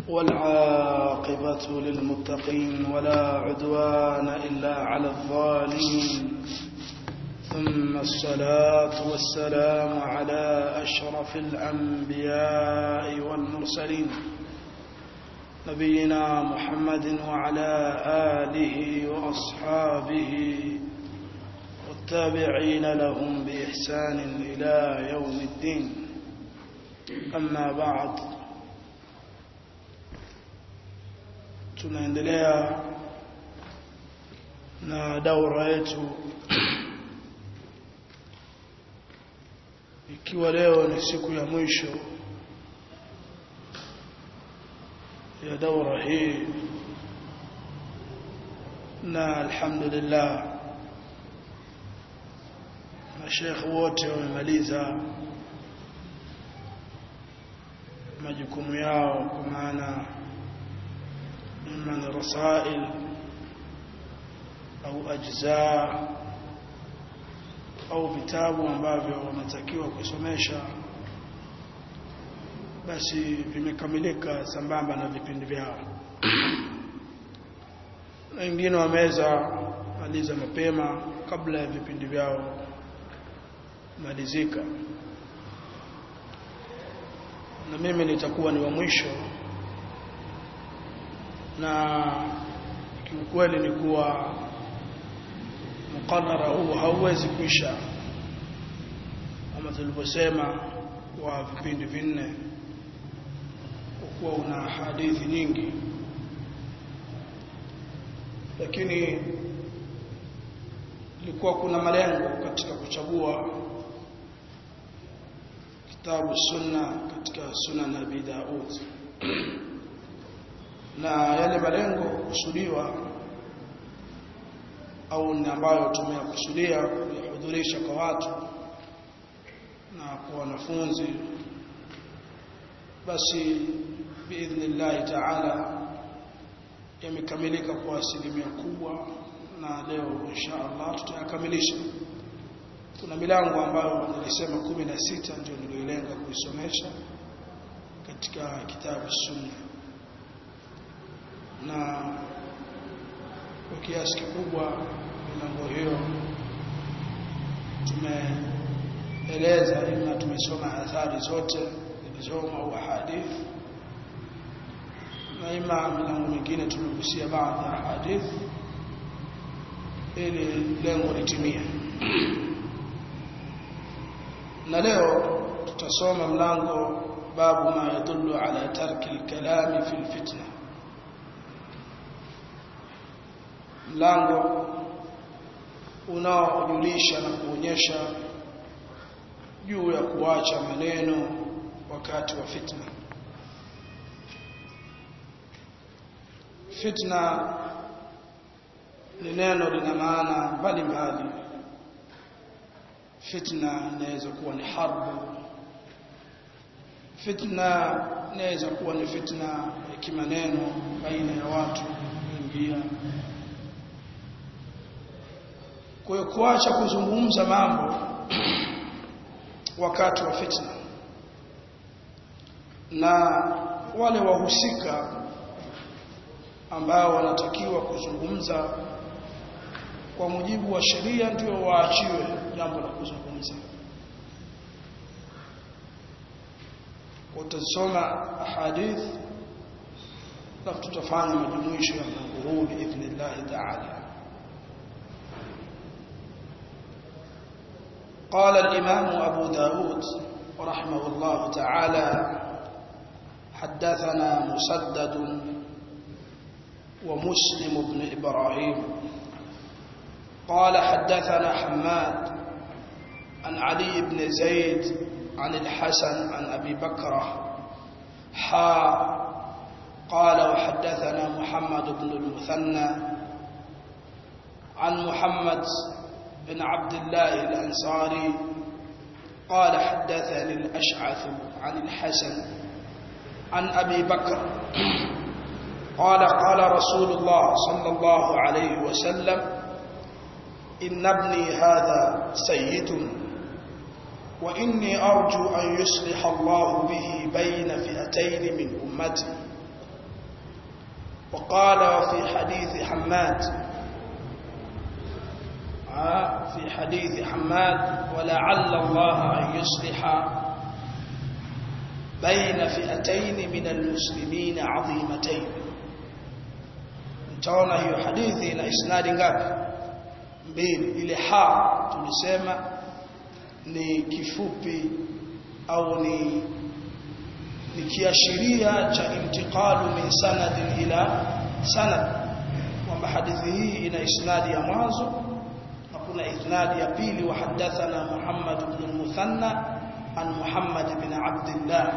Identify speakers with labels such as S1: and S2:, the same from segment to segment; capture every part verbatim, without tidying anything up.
S1: والعاقبة للمتقين ولا عدوان إلا على الظالمين ثم الصلاة والسلام على أشرف الأنبياء والمرسلين نبينا محمد وعلى آله وأصحابه والتابعين لهم بإحسان إلى يوم الدين. أما بعد، tunaendelea na daura yetu ikiwa leo ni siku ya mwisho ya daura hii, na alhamdulillah mashaikh wote wamemaliza majukumu yao, kwa maana من رسائل au ajza au vitabu ambavyo wanatakiwa kusomesha, basi vimekamilika sambamba na vipindi vyao. Wengine wameweza maliza mapema kabla ya vipindi vyao malizika, na mimi nitakuwa ni wa mwisho. Na kiukweli ni kuwa mukadara huu hauwezi kuisha, kama tulivyosema, kwa vipindi vinne, kwa kuwa una hadithi nyingi. Lakini ilikuwa kuna malengo katika kuchagua kitabu sunna katika Sunan Abi Daud, na yale malengo kusudiwa au ni ambayo tumeyakusudia kuhudhurisha kwa watu na kwa wanafunzi, basi biidhnillah ta'ala yamekamilika kwa asilimia kubwa, na leo inshallah tutayakamilisha. Kuna milango ambayo nilisema kumi na sita ndio nililenga kuisomesha katika kitabu sunna, na kwa kiasi kikubwa milango hiyo tumeeleza, na tumesoma athari zote zilizomo au hadithi, na ima milango mingine tumegusia baadhi ya hadithi ili lengo litimie. Na leo tutasoma mlango babu ma yadullu ala tarki al-kalami fi al-fitna, mlango unaojulisha na kuonyesha juu ya kuacha maneno wakati wa fitna. Fitna ni neno lina maana mbalimbali. Fitna inaweza kuwa ni harbu, fitna inaweza kuwa ni fitna ya kimaneno baina ya watu kuingia. Kwa hiyo kuacha kuzungumza mambo wakati wa fitna, na wale wahusika ambao wanatakiwa kuzungumza kwa mujibu wa sheria ndio waachiwe jambo la kuzungumza. Kwa tutasoma hadith na tutafanya majumuisho ya mlango huu biidhnillah ta'ala. قال الإمام أبو داود رحمه الله تعالى: حدثنا مسدد ومسلم بن إبراهيم قال حدثنا حماد عن علي بن زيد عن الحسن عن أبي بكر حا قال وحدثنا محمد بن المثنى عن محمد بن عبد الله الأنصاري قال حدثني الأشعث عن الحسن عن أبي بكر قال قال رسول الله صلى الله عليه وسلم: إن ابني هذا سيد وإني أرجو أن يصلح الله به بين فئتين من أمتي وقال وفي حديث حماد في حديث حماد ولعل الله أن يصلح بين فئتين من المسلمين عظيمتين. Mtaona hiyo hadithi na isnadi ngapi? Mbili. Ile ha tulisema ni kifupi au ni ni kiashiria cha intiqalu min sanad ila sanad, kwamba hadithi hii ina isnadi ya mwanzo na kuna isnadi ya pili. Wa hadathana Muhammad ibn al-Muthanna عن محمد بن عبد الله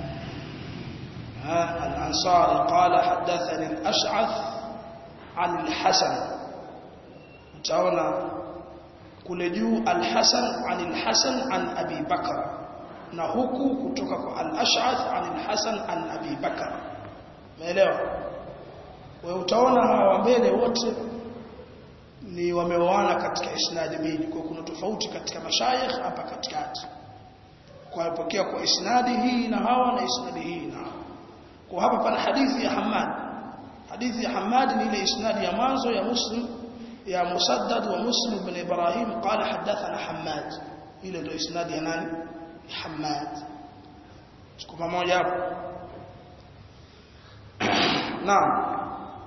S1: الأنصاري قال حدثني الأشعث عن الحسن. utaona kule juu al-Hasan عن الحسن عن أبي بكر, na huku kutoka kwa al-Ash'ath عن الحسن عن أبي بكر. umeelewa? Wewe utaona hawa mbele wote ni wameoana katika isnadi mbili, kwa kuna tofauti katika mashayikh hapa katikati, kwa kupokea kwa isnadi hii na hawa na isnadi hii na hawa. Kwa hapa pana hadithi ya Hammad. Hadithi ya Hammad ni ile isnadi ya mwanzo ya Muslim ya Musaddad wa Muslim ibn Ibrahim qala hadathana Hammad, ile ndio isnadi ya nani? Hammad. Tuko pamoja hapo? Naam.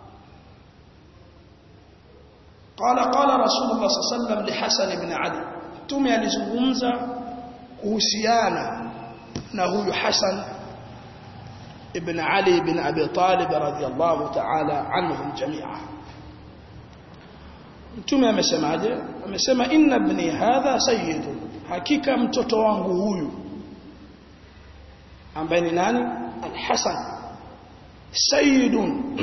S1: قال قال رسول الله صلى الله عليه وسلم لحسن بن علي, tume alizungumza kuhusiana na huyu Hasan ibn Ali ibn Abi Talib radhiyallahu ta'ala anhum jami'a. Mtume amesemaje? Amesema inna ibni hadha sayyidun, hakika mtoto wangu huyu ambaye ni nani? Al-Hasan, sayyidun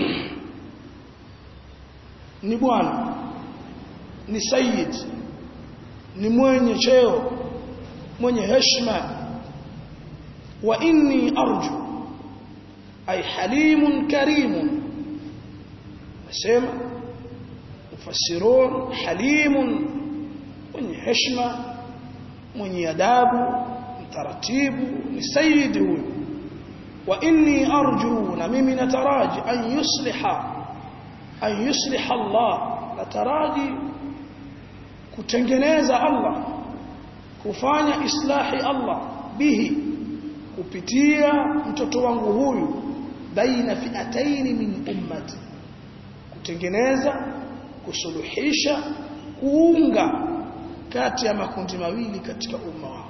S1: ni bwana, ni sayyid, ni mwenye cheo, mwenye heshima. Wa inni arju ay halimun karimun, nasema mufassirun halimun, mwenye heshima, mwenye adabu, mtaratibu, ni sayyid huyu. Wa inni arju, na mimi nataraji an yusliha an yusliha Allah, nataraji kutengeneza Allah, kufanya islahi Allah bihi, kupitia mtoto wangu huyu, baina fi'ataini min ummati, kutengeneza, kusuluhisha, kuunga kati ya makundi mawili katika umma wao.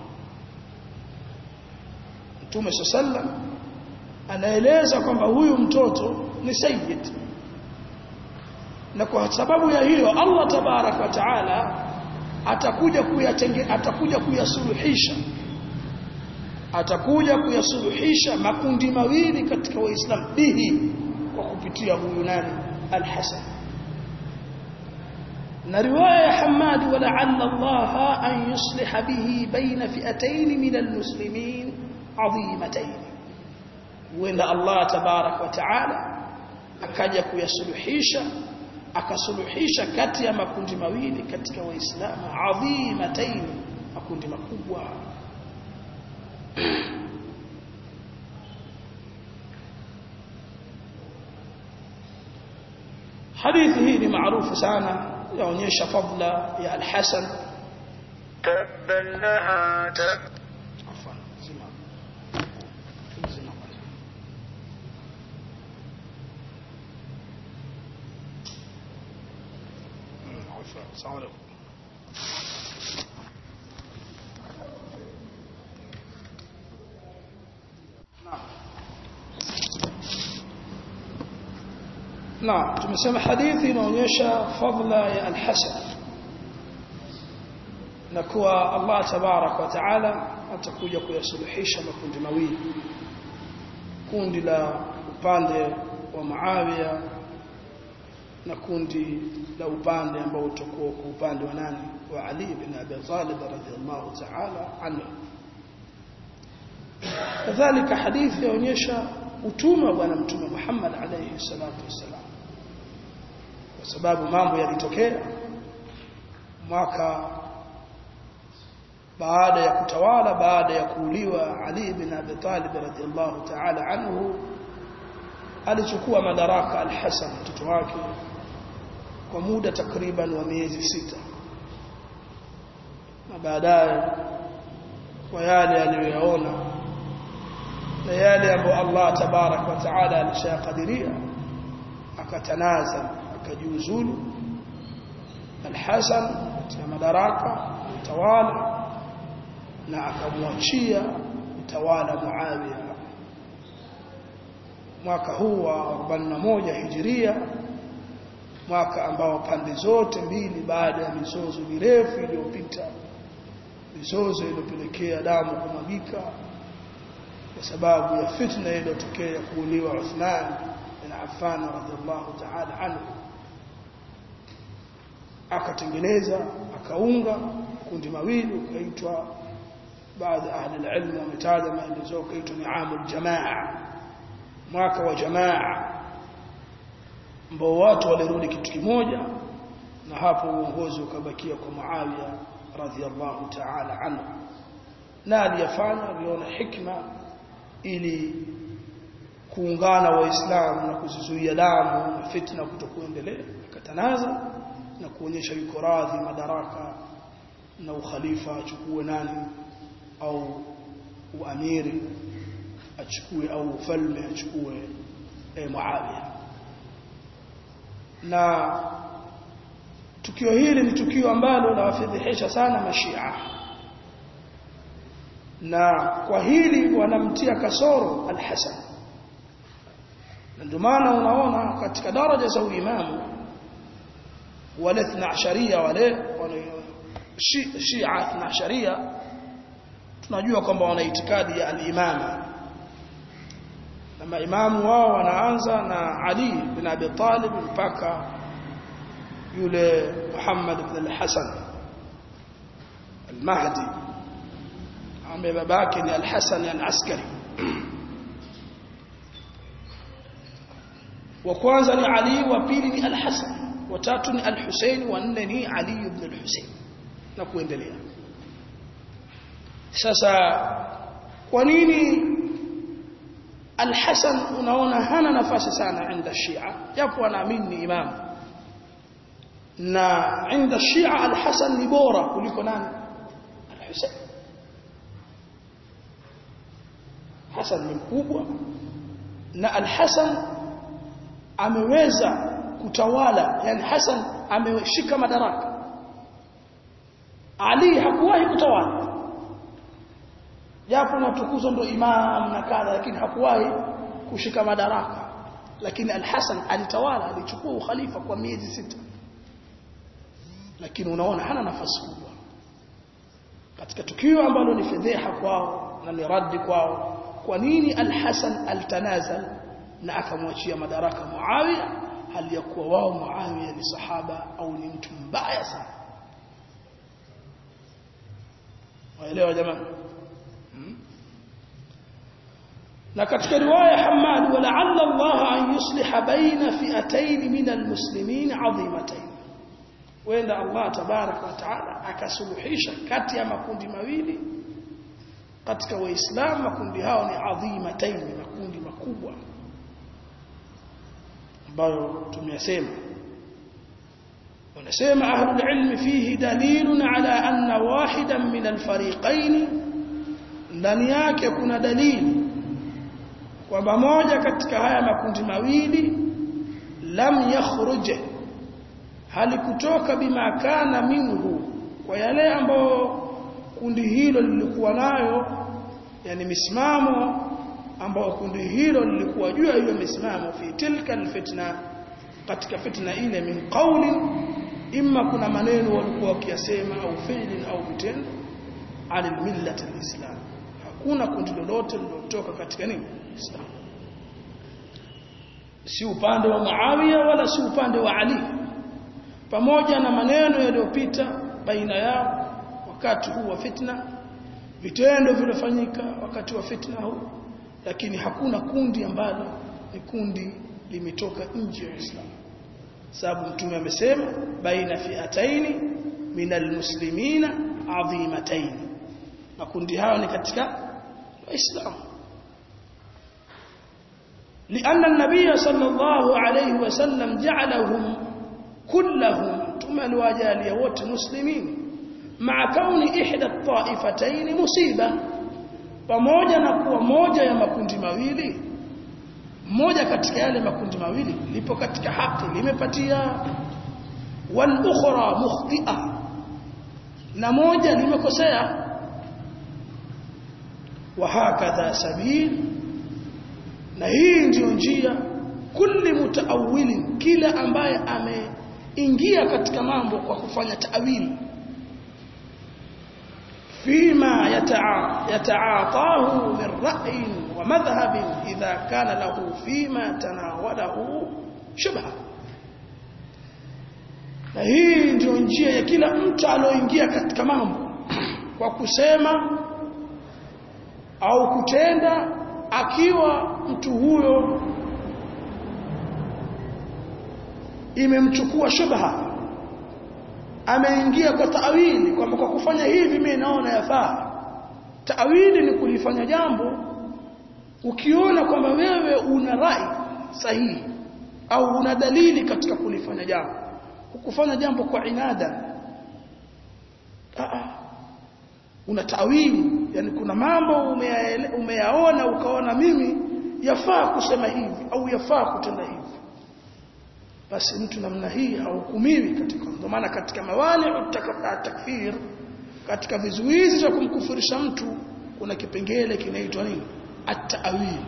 S1: Mtume sallam anaeleza kwamba huyu mtoto ni sayyid, na kwa sababu ya hiyo Allah tabarak wa taala atakuja kuyatenge atakuja kuyasuluhisha atakuja kuyasuluhisha makundi mawili katika Waislamu bihi, kwa kupitia huyu nani? Al-Hasan. Na riwaya ya Hammad wa la'alla Allah an yusliha bihi baina fi'atayn min al-muslimin 'azimatayn, wenda Allah tabarak wa taala akaja kuyasuluhisha akasuluhisha kati ya makundi mawili katika Waislamu, adhimatayn, makundi makubwa. hadithi hii ni maarufu sana, yaonyesha fadla ya Al-Hasan.
S2: tabballaha tab
S1: afwan zima zima السلام عليكم. نعم tumesema hadithi inaonyesha fadla ya Al-Hasan, na kuwa Allah tabarak wa taala atakuja kuyasuluhisha makundi mawili, kundi la upande wa Muawiya na kundi la upande ambao utakuwa kwa upande wa nani? Wa Ali ibn Abi Talib radhiyallahu ta'ala anhu. Kadhalika hadithi yaonyesha utume wa bwana mtume Muhammad alayhi salatu wasalam, kwa sababu mambo yalitokea mwaka baada ya kutawala, baada ya kuuliwa Ali ibn Abi Talib radhiyallahu ta'ala anhu, alichukua madaraka al-Hasan mtoto wake kwa muda takriban wa miezi sita, na baadaye kwa yale aliyoyaona na yale ambayo Allah tabarak wa taala alishakadiria, akatanaza akajiuzulu al-Hasan katika madaraka utawala na akamwachia utawala Muawiya mwaka huu wa arobaini na moja Hijiria, mwaka ambao pande zote mbili baada ya mizozo mirefu iliyopita, mizozo iliyopelekea damu kumwagika kwa sababu ya fitna iliyotokea kuuliwa Uthman bin Affan radhiallahu ta'ala anhu, akatengeneza akaunga kundi mawili ukaitwa, baadhi ahli alilm wametaja maelezo kaitwa ni amul jamaa, mwaka wa jamaa, ambao watu walirudi kitu kimoja, na hapo uongozi ukabakia kwa Muawiya radhiallahu ta'ala anhu. Na aliyafanya aliona hikma ili kuungana waislamu na kuzizuia damu na fitna kutokuendelea, akatanaza na kuonyesha yuko radhi madaraka na ukhalifa achukue nani, au uamiri achukue, au ufalme achukue e Muawiya. Na tukio hili ni tukio ambalo linawafedhehesha sana mashia, na kwa hili wanamtia kasoro al-Hasan. Ndio maana unaona katika daraja za uimamu wale ithna asharia, wale Shia ithna asharia, tunajua kwamba wana itikadi ya al-imama, na maimamu wao wanaanza na Ali bin Abi Talib mpaka yule Muhammad ibn al-Hasan al-Mahdi, ambaye babake ni al-Hasan al-Askari. Wa kwanza ni Ali, wa pili ni al-Hasan, wa tatu ni al-Husayn, wa nne ni Ali ibn al-Husayn, na kuendelea. Sasa kwa nini al-Hasan unaona hana nafasi sana inda Shia, japo anaamini ni imam, na inda Shia al-Hasan ni bora kuliko nani? Al-Husayn. Hasan ni mkubwa, na al-Hasan ameweza kutawala, yani Hasan ameshika madaraka, Ali hakuwahi kutawala, japo natukuzwa ndo imam na kadha, lakini hakuwahi kushika madaraka. Lakini al-Hasan alitawala, alichukua ukhalifa kwa miezi sita, lakini unaona hana nafasi kubwa katika tukio ambalo ni fedheha kwao na ni raddi kwao. Kwa nini al-Hasan altanazal na akamwachia madaraka Muawiya, hali ya kuwa wao Muawiya ni sahaba au ni mtu mbaya sana? Waelewa jamani? Hmm? Na katika riwaya Hammad, wa la'alla Allah an yusliha baina fi'atayn min al-muslimin 'azimatayn, wenda Allah tabaraka wa taala akasuluhisha kati ya makundi mawili katika waislamu. Makundi hao ni adhimatayn, makundi makubwa ambayo tumeyasema. Wanasema ahlul ilmi fihi dalilun ala anna wahidan min alfariqayn, ndani yake kuna dalili kwamba moja katika haya makundi mawili lam yakhruj, halikutoka bima kana minhu, kwa yale ambayo kundi hilo lilikuwa nayo, yani misimamo ambao kundi hilo lilikuwa juu ya hiyo misimamo, fi tilka alfitna, katika fitna ile, min qawlin, imma kuna maneno walikuwa wakiyasema, au fi'lin au vitendo, ala millati alislam, hakuna kundi lolote lilotoka katika nini? Islam. Si upande wa Muawiya wala si upande wa Ali, pamoja na maneno yaliyopita baina yao wakati huu wa fitna, vitendo vilifanyika wakati wa fitna huu, lakini hakuna kundi ambalo ni kundi limetoka nje ya Islam. Sababu Mtume amesema baina fi'ataini min almuslimina adhimatayn, makundi hayo ni katika Uislamu. لأن النبي صلى الله عليه وسلم جعلهم كلهم تمل وجالية wote مسلمين مع كون إحدى الطائفتين مصيبة pamoja na kuwa moja ya makundi mawili moja katika yale makundi mawili lipo katika haki limepatia wal ukhra mukhti'a na moja limekosea wa hakadha sabil na hii ndio njia kulli mutaawilin kila ambaye ameingia katika mambo kwa kufanya ta'wili فيما يتعاطاه من رأي ومذهب إذا كان له فيما تناوله شبهة na hii ndio njia ya kila mtu aloingia katika mambo kwa kusema au kutenda akiwa mtu huyo imemchukua shubha ameingia kwa taawili kwamba kwa kufanya hivi mimi naona yafaa. Taawili ni kulifanya jambo ukiona kwamba wewe una rai sahihi au una dalili katika kulifanya jambo. Kufanya jambo kwa inada. Ah una taawili, yani kuna mambo umeyaona ukaona mimi yafaa kusema hivi au yafaa kutenda hivi. Basi mtu namna hii hahukumiwi katika ndio maana katika mawani utakata takfir katika vizuizi vya kumkufurisha mtu kuna kipengele kinaitwa nini at-ta'wil.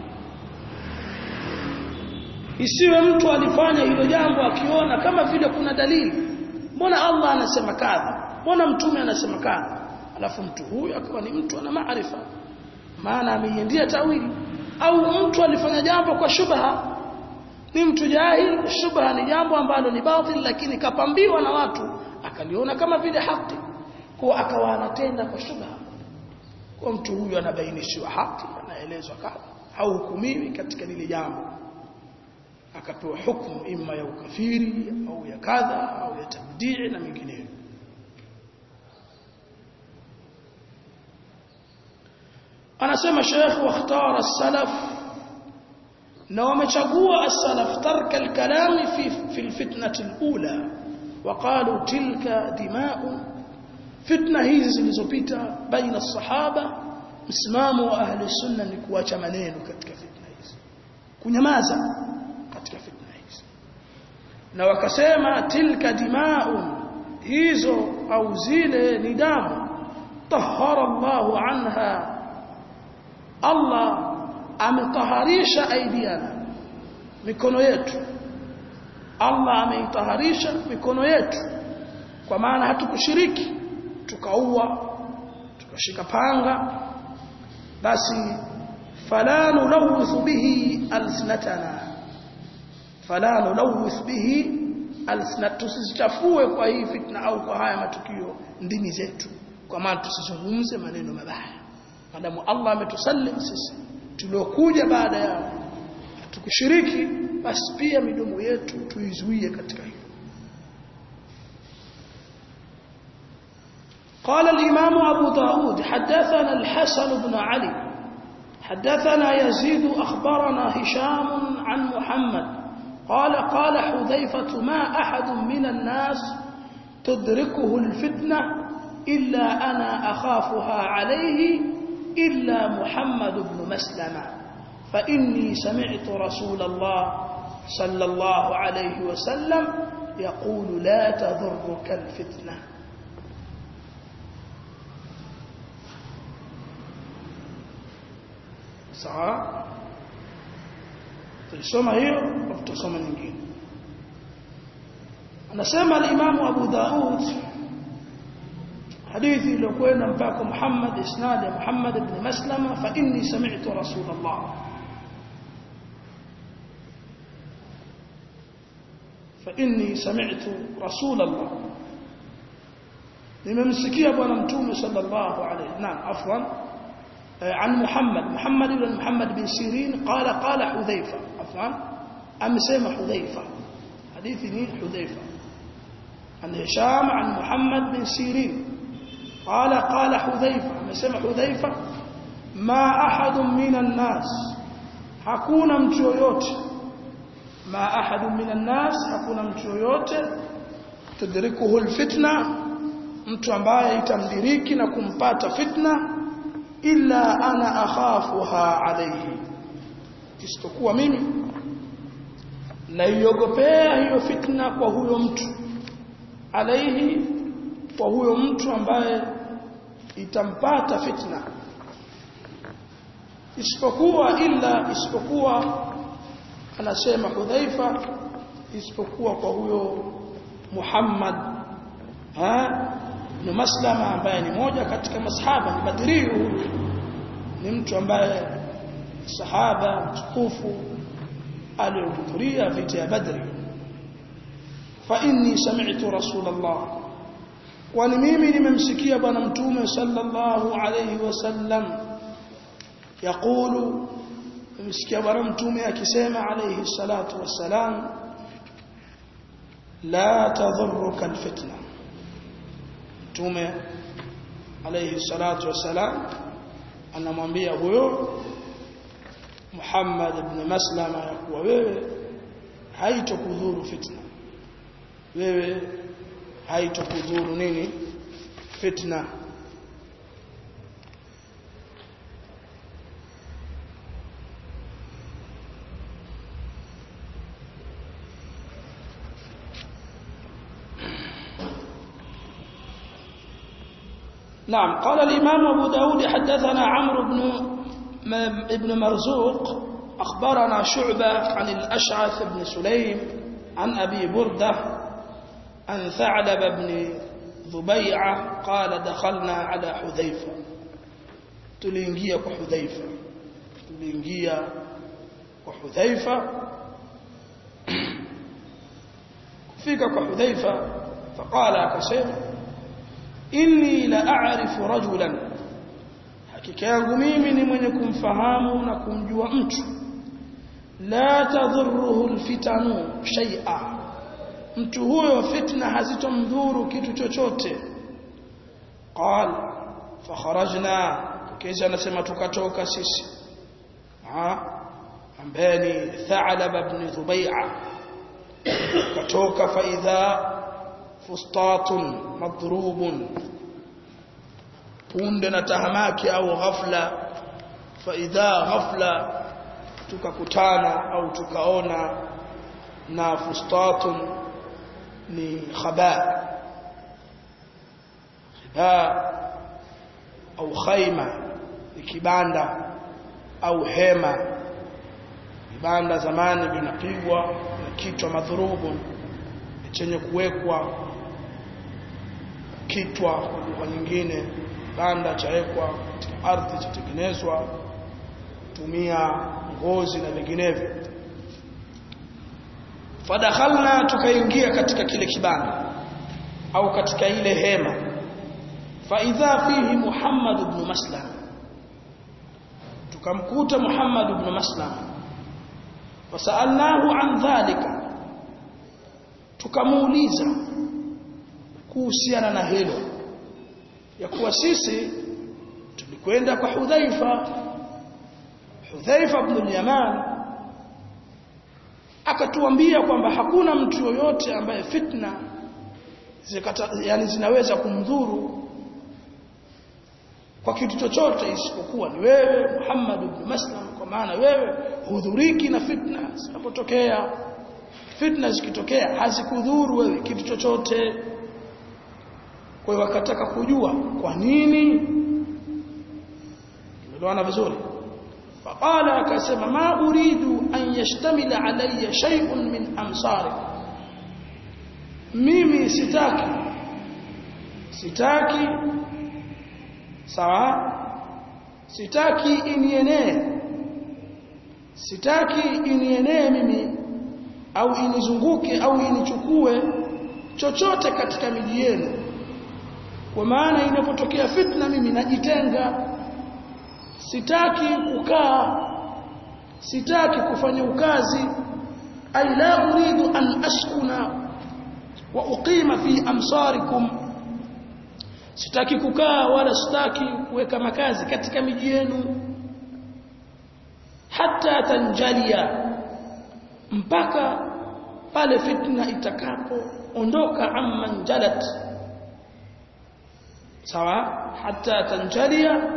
S1: Isiwe mtu alifanya hilo jambo akiona kama vile kuna dalili, mbona Allah anasema kadha, mbona mtume anasema kadha, alafu mtu huyo akawa ni mtu ana maarifa maana ameiendea tawili, au mtu alifanya jambo kwa shubha ni mtu jahil. Shubha ni jambo ambalo ni batil lakini kapambiwa na watu akaliona kama vile haki kwa akawa anatenda kwa shubha. Kwa mtu huyu anabainishiwa haki, anaelezwa kadha, hauhukumiwi katika lile jambo, akapewa hukumu imma ya ukafiri au ya kadha au ya tabdii na mengineyo. Anasema Sheikh wakhtara as-salaf na wamechagua as-salaf tarka al-kalam fi fi al-fitnati al-ula waqalu tilka dima'u. Fitna hizi zilizopita baina as-sahaba, msimamo wa ahli sunna ni kuacha maneno katika fitna hizi, kunyamaza katika fitna hizi. Na wakasema tilka dima'u, hizo au zile ni damu, tahara Allahu anha, Allah ametaharisha aidiana, mikono yetu. Allah ameitaharisha mikono yetu, kwa maana hatukushiriki tukaua tukashika panga, basi fala nulawith bihi alsinatana, fala nulawith bihi alsinat, tusichafue kwa hii fitna au kwa haya matukio ndimi zetu, kwa maana tusizungumze maneno mabaya. Madamu Allah ametusallim sisi tuliokuja baada ya tukishiriki, basi pia midomo yetu tuizuie katika hilo. قال الإمام أبو داود حدثنا الحسن بن علي حدثنا يزيد أخبرنا هشام عن محمد قال قال حذيفة ما أحد من الناس تدركه الفتنة إلا أنا أخافها عليه إلا محمد بن مسلمة فإني سمعت رسول الله صلى الله عليه وسلم يقول لا تضرك الفتنة. sawa, tulisoma hiyo au tutasoma nyingine. Anasema al-Imam Abu Daud hadithi iliyokwenda mpaka Muhammad, isnad ya Muhammad ibn Maslama, fa inni sami'tu Rasulullah, fa inni sami'tu Rasulullah, nimemsikia bwana mtume sallallahu alayhi na afwan عن محمد محمد بن محمد بن سيرين قال قال حذيفة عفوا أم سمع حذيفة حديثني حذيفة عن هشام عن محمد بن سيرين قال قال حذيفة أم سمع حذيفة ما أحد من الناس hakuna mtu yoyote ma ahadu minan nas hakuna mtu yoyote tudrikuhu alfitna mtu ambaye itamdiriki na kumpata fitna illa ana akhafuha alayhi isipokuwa mimi naiogopea hiyo fitna kwa huyo mtu alayhi kwa huyo mtu ambaye itampata fitna isipokuwa illa isipokuwa anasema Hudhaifa isipokuwa kwa huyo Muhammad ha ni Maslama ambaye ni moja katika masahaba ni Badri ni mtu ambaye sahaba mtukufu aliyehudhuria vita ya Badri fa inni sami'tu Rasulullah kwani mimi nimemsikia bwana mtume sallallahu alayhi wasallam يقول nimesikia bwana mtume akisema alayhi salatu wassalam la tadhurruka alfitna mtume alayhi salatu wassalam anamwambia huyo Muhammad ibn Maslama ya kuwa wewe haitokudhuru fitna wewe haitokudhuru nini fitna نعم قال الإمام أبو داود حدثنا عمرو بن ابن مرزوق أخبرنا شعبة عن الأشعث بن سليم عن أبي بردة عن ثعلب بن ضبيعة قال دخلنا على حذيفة تلينجيا وحذيفة تلينجيا وحذيفة فيك وحذيفة فقال كسيف inni la a'rifu rajulan hakika yangu mimi ni mwenye kumfahamu na kumjua mtu la tadhurruhu alfitanu shay'a mtu huyo fitna hazitomdhuru kitu chochote qala fa kharajna kisha anasema tukatoka sisi ha ambeni Tha'lab ibn Dhubai'a katoka fa idha fustatun madrubun punde na tahamaki au ghafla fa idha ghafla tukakutana au tukaona na fustatun ni khaba khaba au khaima ni kibanda au hema kibanda zamani vinapigwa na kichwa madhurubun chenye kuwekwa kitwa kwa lugha nyingine banda chawekwa katika ardhi chatengenezwa tumia ngozi na vinginevyo fadakhalna tukaingia katika kile kibanda au katika ile hema fa idha fihi Muhammad ibn Maslam tukamkuta Muhammad ibn Maslam wasalnahu an dhalika tukamuuliza kuhusiana na hilo ya kuwa sisi tulikwenda kwa Hudhaifa Hudhaifa ibn al-Yaman akatuambia kwamba hakuna mtu yoyote ambaye fitna zikata, yani zinaweza kumdhuru kwa kitu chochote isipokuwa ni wewe Muhammad ibn Maslam kwa maana wewe hudhuriki na fitna zinapotokea fitna zikitokea hazikudhuru wewe kitu chochote kwa hiyo wakataka kujua kwa nini tumeelewana vizuri faqala akasema ma uridu an yashtamila alayya shay'un min amsari mimi sitaki sitaki sawa sitaki inienee sitaki inienee mimi au inizunguke au inichukue chochote katika miji yenu kwa maana inapotokea fitna mimi najitenga sitaki kukaa sitaki kufanya ukazi ay la uridu an askuna wa uqima fi amsarikum sitaki kukaa wala sitaki kuweka makazi katika miji yenu hatta tanjalia mpaka pale fitna itakapo ondoka amman jalat sawa hatta tanjalia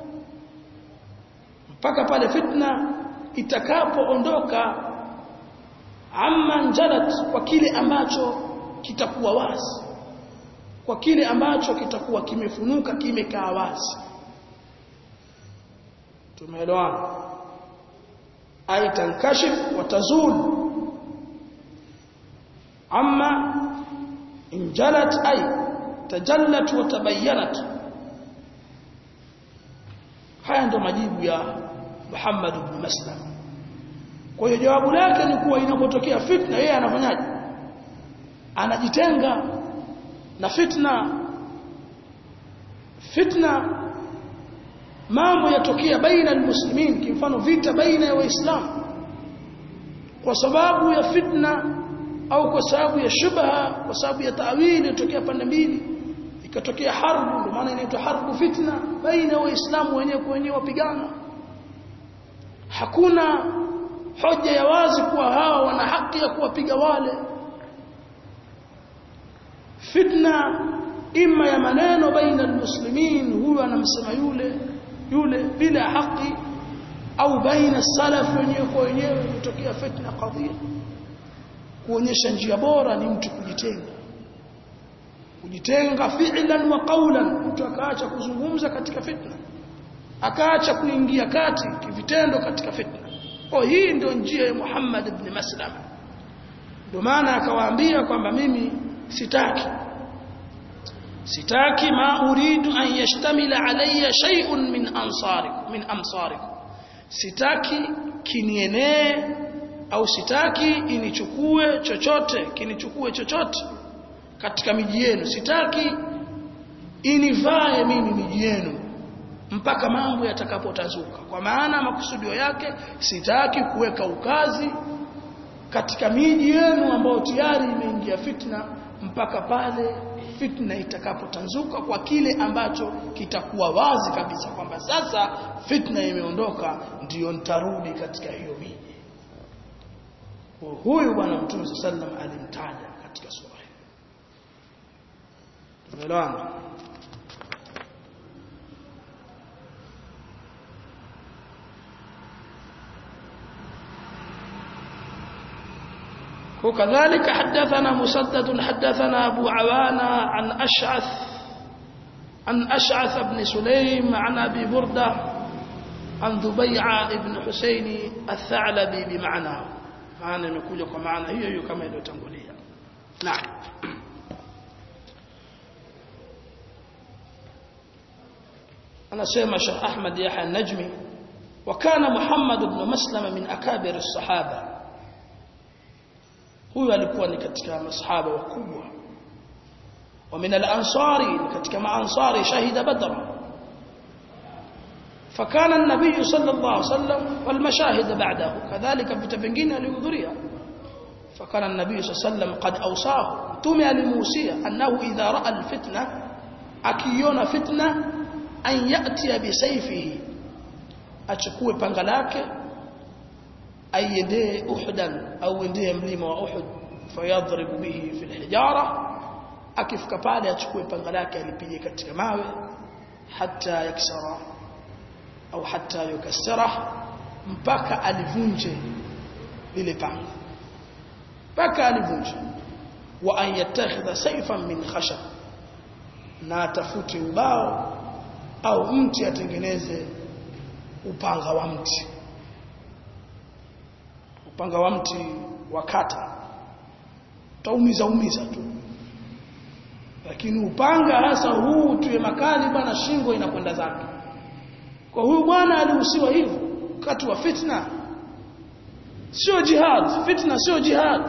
S1: mpaka pale fitna itakapo ondoka amman jalat kwa kile ambacho kitakuwa wazi kwa kile ambacho kitakuwa kimefunuka kimekaa wazi tumeelewana ay tankashif wa tazul amma injalat ay tajallat wa tabayyanat haya ndo majibu ya Muhammad ibn Maslam kwa hiyo jawabu lake ni kuwa inapotokea fitna yeye anafanyaje anajitenga na fitna fitna mambo yatokea baina almuslimin kimfano vita baina ya waislamu kwa sababu ya fitna au kwa sababu ya shubha kwa sababu ya taawili yatokea pande mbili ikatokea harbu ndio maana inaitwa harbu fitna baina ya waislamu wenyewe kwa wenyewe wapigana hakuna hoja ya wazi kuwa hawa wana haki ya kuwapiga wale fitna imma ya maneno baina almuslimin huyu anamsema yule yule bila haki au baina salaf wenyewe kwa wenyewe kutokea fitna kadhia kuonyesha njia bora ni mtu kujitenga kujitenga fi'lan wa qawlan mtu akaacha kuzungumza katika fitna akaacha kuingia kati kivitendo katika fitna kwa hii ndio njia ya Muhammad ibn Maslam ndio maana akawaambia kwamba mimi sitaki sitaki ma uridu an yashtamila alayya shay'un min ansarik min amsarik sitaki kinienee au sitaki inichukue chochote kinichukue chochote katika miji yenu sitaki inivae mimi miji yenu mpaka mambo yatakapotazuka kwa maana makusudio yake sitaki kuweka ukazi katika miji yenu ambao tayari imeingia fitna mpaka pale fitna itakapotanzuka kwa kile ambacho kitakuwa wazi kabisa kwamba sasa fitna imeondoka ndio nitarudi katika hiyo miji huyu bwana Mtume sallam alimtaja katika sura hii tumeelewana وكذلك حدثنا مسدد حدثنا أبو عوانة عن أشعث عن أشعث بن سليم عن أبي بردة عن ذبيعة بن حسين الثعلبي بمعنى معنى نقول لكم معنى هي هي كما يتنقلية نعم أنا سيما شيخ أحمد يحيى النجمي وكان محمد بن مسلم من أكابر الصحابة huyu alikuwa ni katika masahaba wakubwa wa min al-ansari katika maansari shahida badr fakana an-nabiy sallallahu alayhi wasallam wal mashahid ba'dahu kadhalika vita vingine alihudhuria fakana an-nabiy sallallahu alayhi wasallam qad awsahu tume alimuhusia annahu idha ra'a al-fitna akiona fitna an ya'ti bi sayfihi achukue panga lake aidee uhudan au endee mlima wa Uhud fayadhrib bihi fi alhijara akifika pale achukue panga lake alipige katika mawe hatta yaksara au hatta yukassara mpaka alivunje lile panga mpaka alivunje wa an yattakhidha sayfan min khashab na atafute ubao au mti atengeneze upanga wa mti upanga wa mti wakata taumiza umiza tu lakini upanga hasa huu tuwe makali bwana shingo inakwenda zake kwa huyu bwana alihusiwa hivyo wakati wa fitna sio jihad fitna sio jihad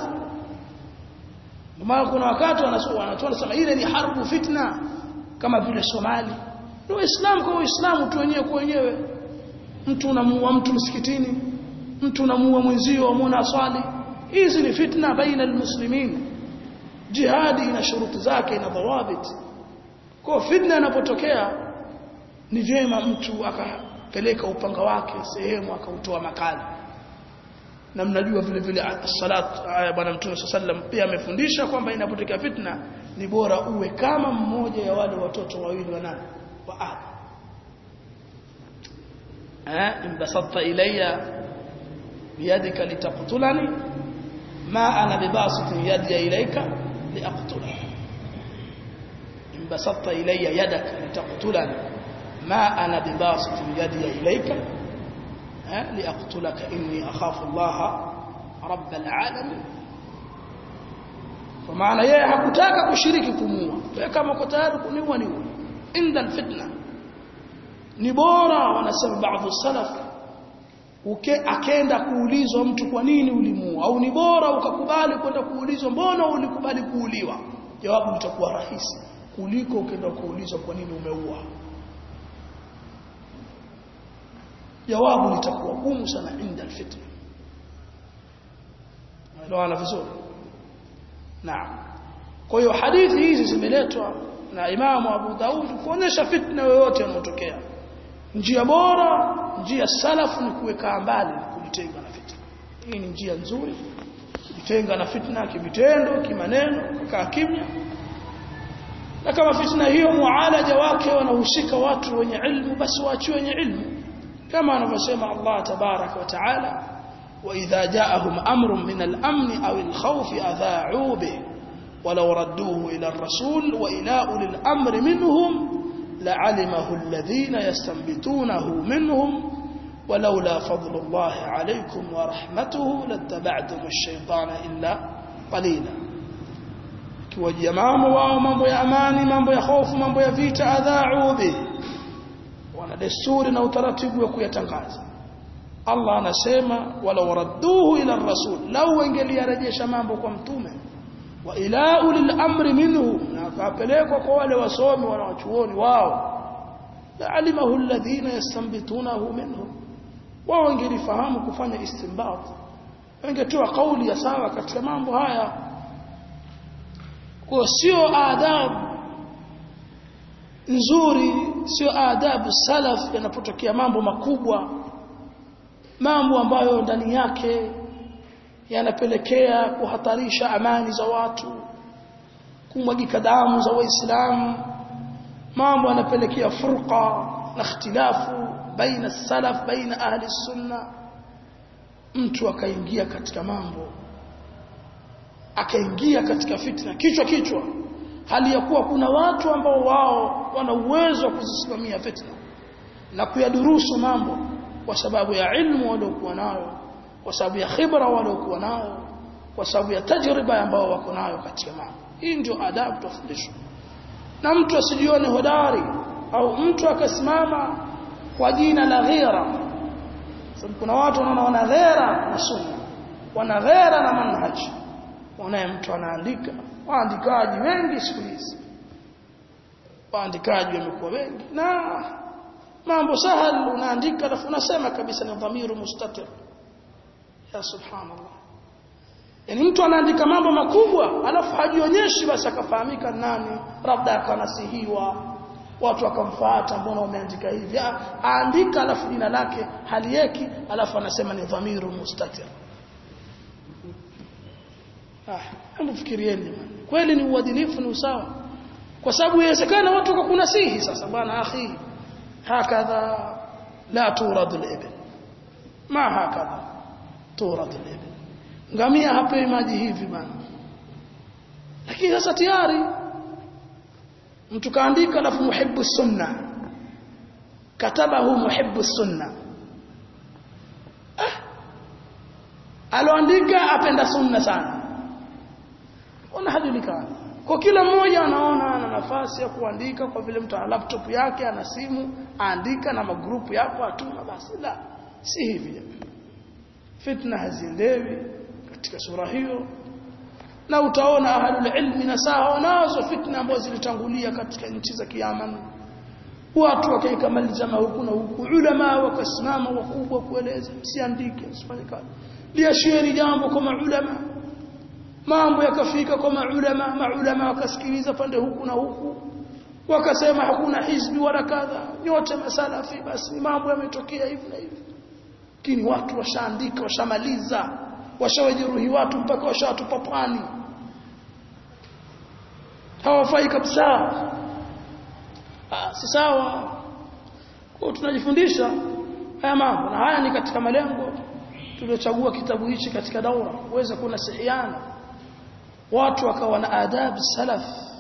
S1: maana kuna wakati wanasema ile ni harbu fitna kama vile Somali ndio Uislamu kwa Uislamu tu wenyewe kwa wenyewe mtu unamuua mtu msikitini mtu unamuua mwenzio muona swali hizi ni fitna baina almuslimin jihadi ina shuruti zake na dhawabit kwa fitna inapotokea ni vyema mtu akapeleka upanga wake sehemu akautoa makali. Na mnajua vile vile as-salat bwana Mtume sallam pia amefundisha kwamba inapotokea fitna ni bora uwe kama mmoja ya wale watoto wawili wa nani wa Adam. eh imbasatta ilayya biyadika litaqtulani ma ana bibasitin yadi ilayka liaqtulaka. imbasatta ilayya yadaka litaqtulani ma ana bibasitin yadi ilayka liaqtulaka inni akhafu Allah rabbal alamin. Kwa maana yeye hakutaka kushiriki kumua. Wewe kama uko tayari kuniua ni inda alfitna. Ni bora wanasema baadhi salaf uke akaenda kuulizwa mtu kwa nini ulimuua, au ni bora ukakubali kwenda kuulizwa mbona ulikubali kuuliwa, jawabu litakuwa rahisi kuliko ukaenda kuulizwa kwa nini umeua. Jawabu litakuwa gumu sana inda alfitna. Naelewana vizuri? Naam. Kwa hiyo hadithi hizi zimeletwa na Imam Abu Daud kuonesha fitna yoyote inayotokea. Njia bora, njia salafu ni kuweka mbali kujitenga na fitna. Hii ni njia nzuri. Kujitenga na fitna kivitendo, kimaneno, kukaa kimya. Na kama fitna hiyo mualaja wake wanahusika watu wenye ilmu, basi waachiwe wenye ilmu. Kama anavyosema Allah tabarak wa taala, wa idha ja'ahum amrun min al-amn aw al-khawf adha'u bihi ولو ردوه إلى الرسول وإلى أولي الأمر منهم لعلمه الذين يستنبتونه منهم ولولا فضل الله عليكم ورحمته لاتبعتم الشيطان إلا قليلا. kiwajia mambo wao, mambo ya amani, mambo ya hofu, mambo ya vita, adha'u bihi, wana desturi na utaratibu wa kuyatangaza. Allah anasema walau radduhu ila ar-rasul, lau wangeliarejesha mambo kwa mtume, wa ila ulil amri minhu, na akapelekwa kwa wale wasomi wanawachuoni wao, la alimahu alladhina yastanbitunahu minhu, wao wangelifahamu kufanya istinbat, wangetoa kauli ya sawa katika mambo haya. Kwa sio adabu nzuri, sio adabu salaf yanapotokea mambo makubwa, mambo ambayo ndani yake yanapelekea kuhatarisha amani za watu, kumwagika damu za Waislamu, mambo yanapelekea furqa na ikhtilafu baina salaf, baina ahli sunna. Mtu akaingia katika mambo, akaingia katika fitna kichwa kichwa, hali ya kuwa kuna watu ambao wao wana uwezo wa kuzisimamia fitna na kuyadurusu mambo kwa sababu ya ilmu waliokuwa nayo, kwa sababu ya khibra waliokuwa nayo, kwa sababu ya tajriba ambayo wako nayo katika mambo. Hii ndio adabu tufundishwa. Na mtu asijione hodari, au mtu akasimama kwa jina la ghera. Sababu kuna watu wanaona ghera na sunna, wana ghera na manhaji. Wanaye mtu anaandika, waandikaji wengi siku hizi, waandikaji wamekuwa wengi, na mambo sahal unaandika alafu unasema kabisa ni dhamiru mustatir. Ya subhanallah. Yani mtu anaandika mambo makubwa alafu hajionyeshi, basi akafahamika nani, labda akanasihiwa, watu wakamfuata, mbona umeandika hivi? Aandika alafu jina lake halieki, alafu anasema ni dhamiru mustatir. Ah, hebu fikirieni kweli ni uadilifu, ni usawa? Kwa sababu inawezekana watu wakunasihi sasa, bwana akhi hakadha la turad al-ibn, ma hakadha turad al-ibn, ngamia hapewi maji hivi bwana. Lakini sasa tayari mtu kaandika alafu muhibbu sunna, katabahu muhibbu sunna. Ah, aloandika apenda sunna sana, ona hajulikana. Kwa kila mmoja anaona ana nafasi ya kuandika, kwa vile mtu ana laptop yake, ana simu, aandika na magrupu yapo atuma, basi la, si hivi. Fitna haziendewi katika sura hiyo. Na utaona ahlul ilmi na sawa nazo fitna ambazo zilitangulia katika nchi za Kiyaman, watu wakaikamaliza huku na huku, ulama wakasimama wakubwa kueleza msiandike, msifanye kazi, liashiri jambo kama ulama, mambo yakafika kwa maulama, maulama wakasikiliza pande huku na huku, wakasema hakuna hizbi wala kadha, nyote masalafi, basi mambo yametokea hivi na hivi. Lakini watu washaandika, washamaliza, washawajeruhi watu mpaka washawatupa pwani, hawafai kabisa. Ah, si sawa. Kwa tunajifundisha haya mambo, na haya ni katika malengo tuliochagua kitabu hichi katika daura, uweze kuna sihiana watu wakawa na adabu salaf,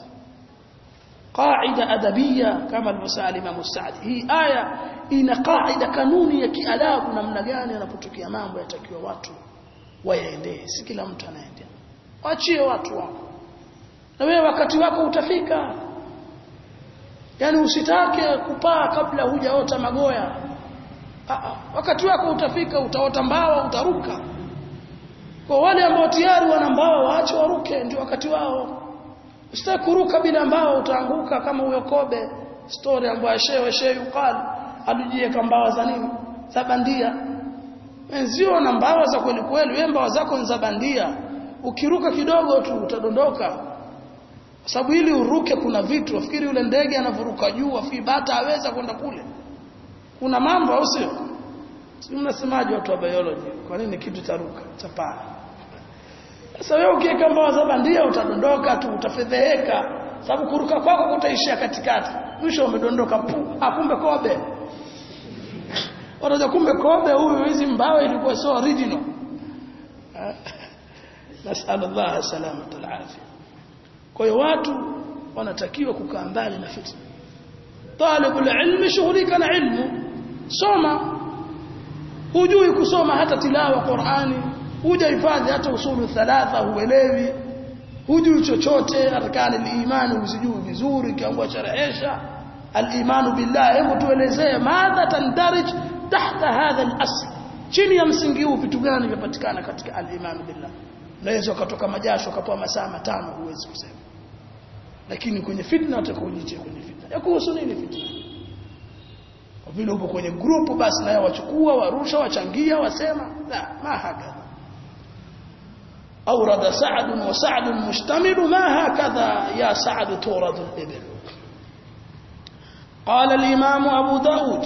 S1: qaida adabia kama alivyosema Imam Saadi. Hii aya ina qaida, kanuni ya kiadabu, namna gani yanapotokea mambo yatakiwa watu wayaendee, si kila mtu anaendea. Waachie watu wako, na wewe wakati wako utafika. Yani usitake kupaa kabla hujaota magoya. Aa, wakati wako utafika, utaota mbawa, utaruka. Kwa wale ambao tayari wana mbawa, waache waruke, ndio wakati wao. Usitake kuruka bila mbawa, utaanguka kama huyo Kobe story ambayo shehe shehe ukali alijie mbawa za nini, za bandia. Wenzio na mbawa za kweli kweli, wewe mbawa zako ni za bandia. Ukiruka kidogo tu utadondoka. Kwa sababu ili uruke kuna vitu, ufikiri yule ndege anavuruka juu, afi bata aweza kwenda kule. Kuna mambo au sio? Si mnasemaje watu wa biology? Kwa nini kitu taruka, chapaa? Sasa wewe ukiweka mbawa za bandia utadondoka tu, utafedheheka, sababu kuruka kwako kutaishia katikati. Mwisho umedondoka pu, akumbe Kobe. Wanaja kumbe Kobe huyu, hizi mbawa ilikuwa so original. Nasallallahu salamata alafia. Kwa hiyo watu wanatakiwa kukaa mbali na fitna. Talibul ilmi shughulika na ilmu, soma. Hujui kusoma hata tilawa Qur'ani, hujahifadhi hata usulu thalatha, huelewi, hujui chochote arkani al-iman usijui vizuri, kiambiwa sharehesha al-iman billah, hebu tuelezee madha tandarij tahta hadha al-asl, chini ya msingi huu vitu gani vipatikana katika al-iman billah. Unaweza ukatoka majasho ukapoa masaa matano huwezi kusema. Lakini kwenye fitna utakujitia kwenye fitna. Ya kuhusu nini fitna? Kwa vile upo kwenye grupu basi na wachukua, warusha, wachangia, wasema, la, ma hakadha. Awrada Sa'd wa Sa'd mushtamilu ma hakadha ya Sa'd turad al-ibil. قال الإمام أبو داود،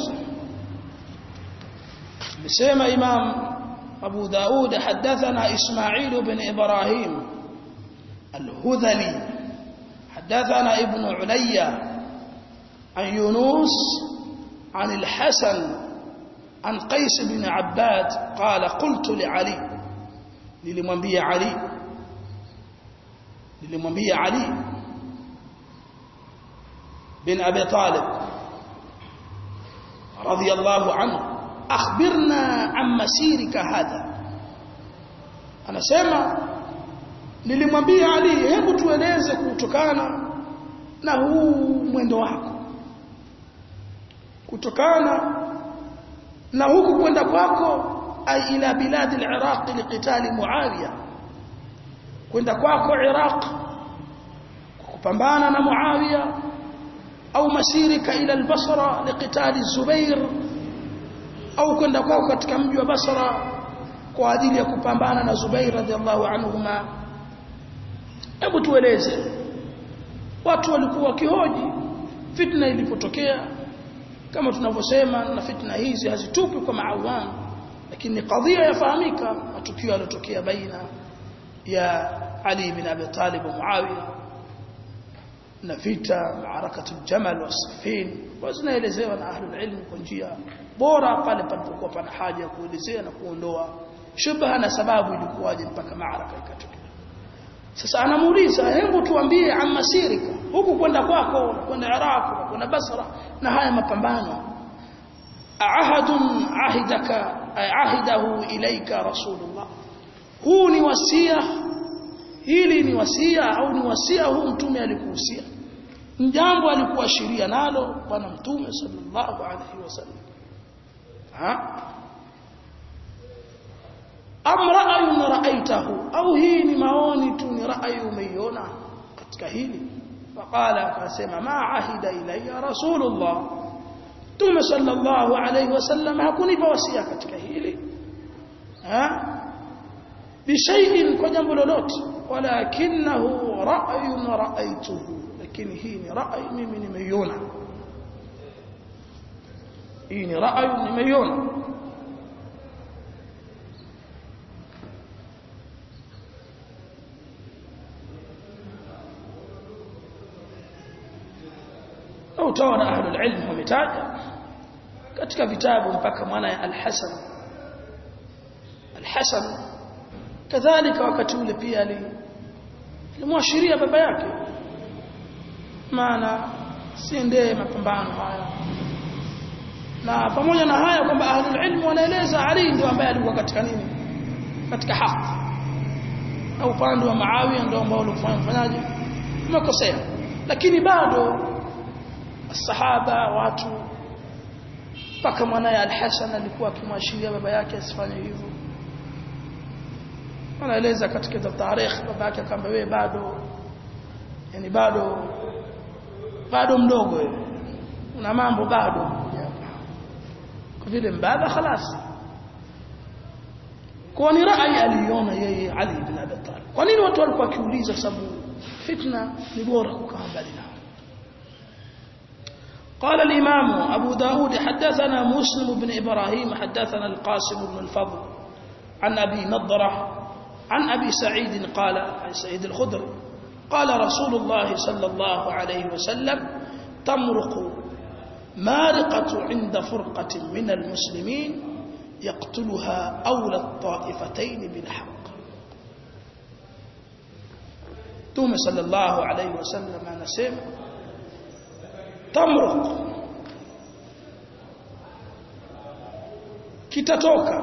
S1: بسمع إمام أبو داود حدثنا إسماعيل بن إبراهيم الهذلي حدثنا ابن علي عن يونس عن الحسن عن قيس بن عباد قال قلت لعلي، للمنبي علي للمنبي علي بن أبي طالب رضي الله عنه أخبرنا عن مسيرك هذا. أنا سمع nilimwambia Ali, hebu tueleze kutokana na huu mwendo wako, kutokana na huku kwenda kwako, ay ila bilad al-Iraq liqitali Muawiya, kwenda kwako Iraq kupambana na Muawiya, au masirika ila al-Basra liqitali Zubair, au kwenda kwako katika mji wa Basra kwa ajili ya kupambana na Zubair radhiallahu anhuma. Hebu tueleze. Watu walikuwa wakihoji fitna ilipotokea, kama tunavyosema, na fitna hizi hazitupi kwa maawan, lakini kadhia yafahamika, matukio yalotokea baina ya Ali bin Abi Talib na Muawiya, na vita maarakatu Jamal wa Siffin, wazinaelezewa na ahlul ilm kwa njia bora pale palipokuwa pana haja ya kuelezea na kuondoa shubha na sababu ilikuwaje mpaka maaraka ikatokea. Sasa anamuuliza, hebu tuambie amasirika, huku kwenda kwako, kwenda Iraq, kwenda Basra, na haya mapambano, ahadun ahidaka ahidahu ilaika Rasulullah, huu ni wasia, hili ni wasia au ni wasia huu mtume alikuhusia, jambo alikuashiria nalo bwana mtume sallallahu alaihi wasallam, ha am ra'ayun ra'aytahu, au hii ni maoni tu, ni rai umeiona katika hili? Faqala, akasema, ma ahida ilayya Rasulullah, Mtume sallallahu alayhi wasallam hakunipa wasia katika hili, ha bi shay'in, kwa jambo lolote, walakinahu ra'yun ra'aytuhu, lakini lakini hii ni rai mimi nimeiona hii ni rai nimeiona au tawana ahlul ilm wametaja katika vitabu mpaka mwana ya al-Hasan al-Hasan kadhalika wakati ule pia alimwashiria baba yake maana siendee mapambano haya na pamoja na haya kwamba ahlul ilm wanaeleza Ali ndio ambaye alikuwa katika nini katika haki na upande wa Muawiya ndio ambao walifanya mfanyaje makosea lakini bado الصحابه watu mpaka mwanae al-Hasan alikuwa akimwashiria baba yake asifanye hivyo anaeleza katika tarikh baba yake kama wewe bado yani bado bado mdogo wewe una mambo bado kwa vile mbaba خلاص kwa ni rai aliona yeye Ali ibn Abi Talib kwa nini watu walikuwa kiuliza sababu fitna ni bora kukaa mbali nao قال الإمام أبو داود حدثنا مسلم بن إبراهيم حدثنا القاسم بن الفضل عن أبي نضرة عن أبي سعيد قال عن سعيد الخدري قال رسول الله صلى الله عليه وسلم تمرق مارقة عند فرقة من المسلمين يقتلها أولى الطائفتين بالحق توم صلى الله عليه وسلم نسيم tamruq kitatoka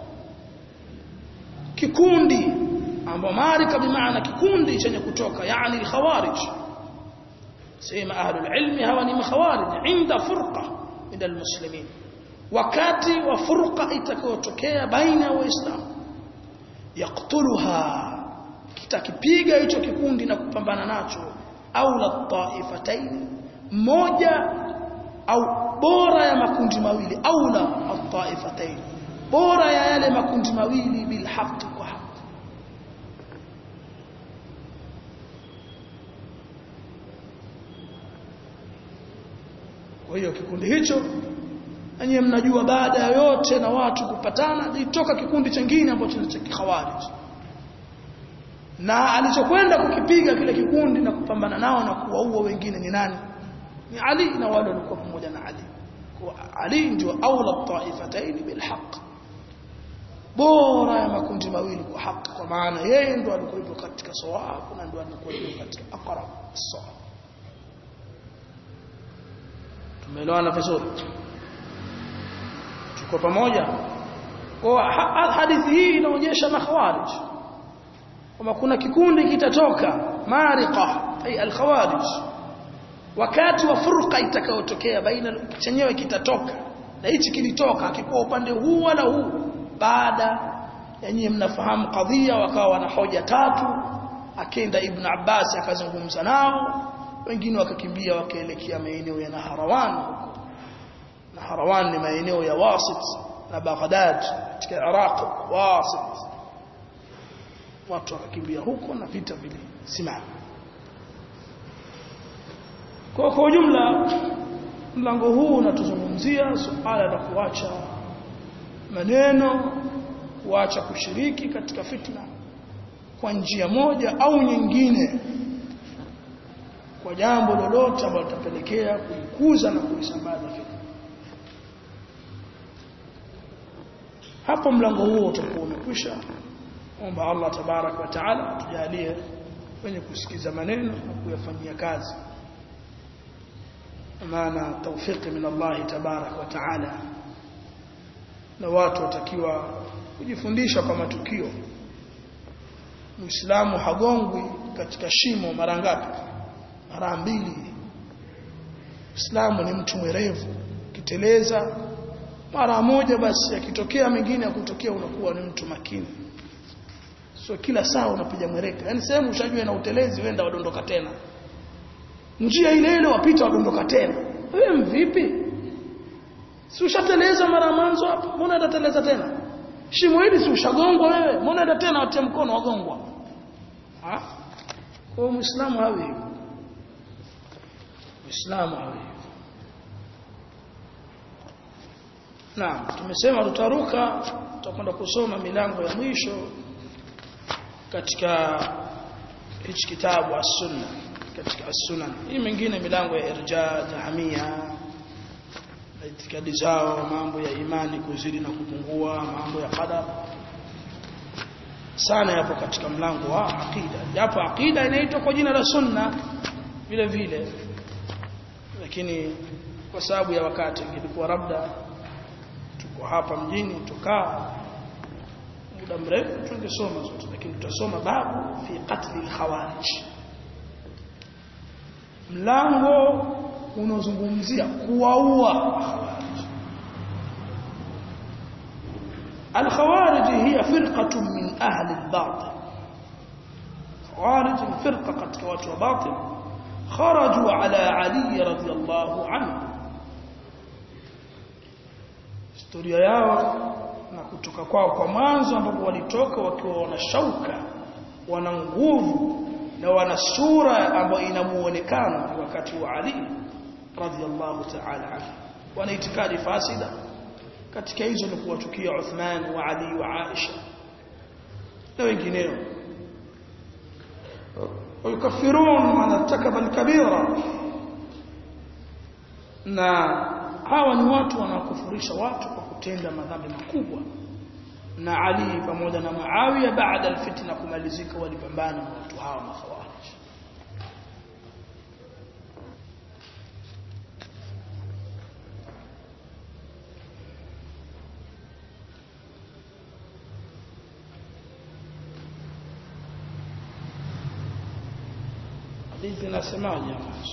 S1: kikundi ambao marika bimaana kikundi chenye kutoka yani al-khawarij sema ahlul ilmi hawa ni makhawarij inda furqa min al-muslimin wakati wa furqa itakayotokea baina ya waislamu yaqtuluha kitakipiga hicho kikundi na kupambana nacho au la taifataini moja au bora ya makundi mawili au la at-taifatayn bora ya yale makundi mawili bil haqq wa haqq kwa hiyo kikundi hicho nanyi mnajua baada ya yote na watu kupatana litoka kikundi kingine ambacho ni cha khawarij na alichokwenda kukipiga kile kikundi na kupambana nao na kuwaua wengine ni nani ni Ali na wale walikuwa pamoja na Ali kwa Ali ndio aula taifatayn bil haqq bora ya makundi mawili kwa haki kwa maana yeye ndio alikuwa katika sawab na ndio alikuwa katika aqrab as-sawab tumeelewana vizuri tuko pamoja kwa hadithi hii inaonyesha makhawarij kama kuna kikundi kitatoka mariqa ay al-khawarij wakati wa furqa itakayotokea baina chenyewe kitatoka na hichi kilitoka hakikuwa upande huu wala huu baada ya nyinyi mnafahamu kadhia wakawa wana hoja tatu akenda Ibn Abbas akazungumza nao wengine wakakimbia wakaelekea maeneo ya Naharawan Naharawan ni maeneo ya Wasit na Baghdad katika Iraq Wasit watu wakakimbia huko na vita vile simama kwa kwa ujumla mlango huu unatuzungumzia suala la kuacha maneno kuacha kushiriki katika fitna kwa njia moja au nyingine kwa jambo lolote ambalo litapelekea kuikuza na kuisambaza fitna hapo mlango huo utakuwa umekwisha omba Allah tabarak wa taala tujalie wenye kusikiza maneno na kuyafanyia kazi maana tawfiki min Allah tabarak wa taala na watu watakiwa kujifundisha kwa matukio Muislamu hagongwi katika shimo mara ngapi mara mbili Muislamu ni mtu mwerevu kiteleza mara moja basi akitokea mengine akutokea unakuwa ni mtu makini sio kila saa unapiga mwereka yani sehemu ushajua na utelezi wenda wadondoka tena njia ile ile wapita wadondoka tena wewe vipi si ushateleza mara mwanzo hapo mbona utateleza tena shimo hili si ushagongwa wewe mbona ndio tena watia mkono wagongwa ah kwa muislamu hawi Uislamu awe. Naam, tumesema tutaruka tutakwenda kusoma milango ya mwisho katika hichi kitabu as-sunna, katika as-sunan. Hii mingine milango ya irja, jahmia, itikadi zao, mambo ya imani kuzidi na kupungua, mambo ya qadar. Sana yapo katika mlango wa aqida. Yapo aqida inaitwa kwa jina la sunna vile vile. Lakini kwa sababu ya wakati ilikuwa labda tuko hapa mjini tukaa muda mrefu tungesoma zote, lakini tutasoma babu fi qatl al-khawarij. Mlango unazungumzia kuwaua khawarij. Al-khawarij hiya firqatun min ahli al-batil. Khawarij ni firqa katika watu wa batil. Kharaju ala Ali radhiyallahu anhu. Historia yao na kutoka kwao kwa mwanzo ambapo walitoka wakiwa wana shauka, wana nguvu na wana sura ambayo ina muonekano wakati wa Ali radhiyallahu ta'ala anhu. Wana itikadi fasida katika hizo ni kuwachukia Uthman wa Ali wa Aisha na wengineo. Wayukafirun man irtakaba al-kabira, na hawa ni watu wanaokufurisha watu kwa kutenda madhambi makubwa. Na Ali pamoja na Muawiya baada al-fitna kumalizika walipambana na watu hawa makhawarij. Hadithi inasemaje mwanzo?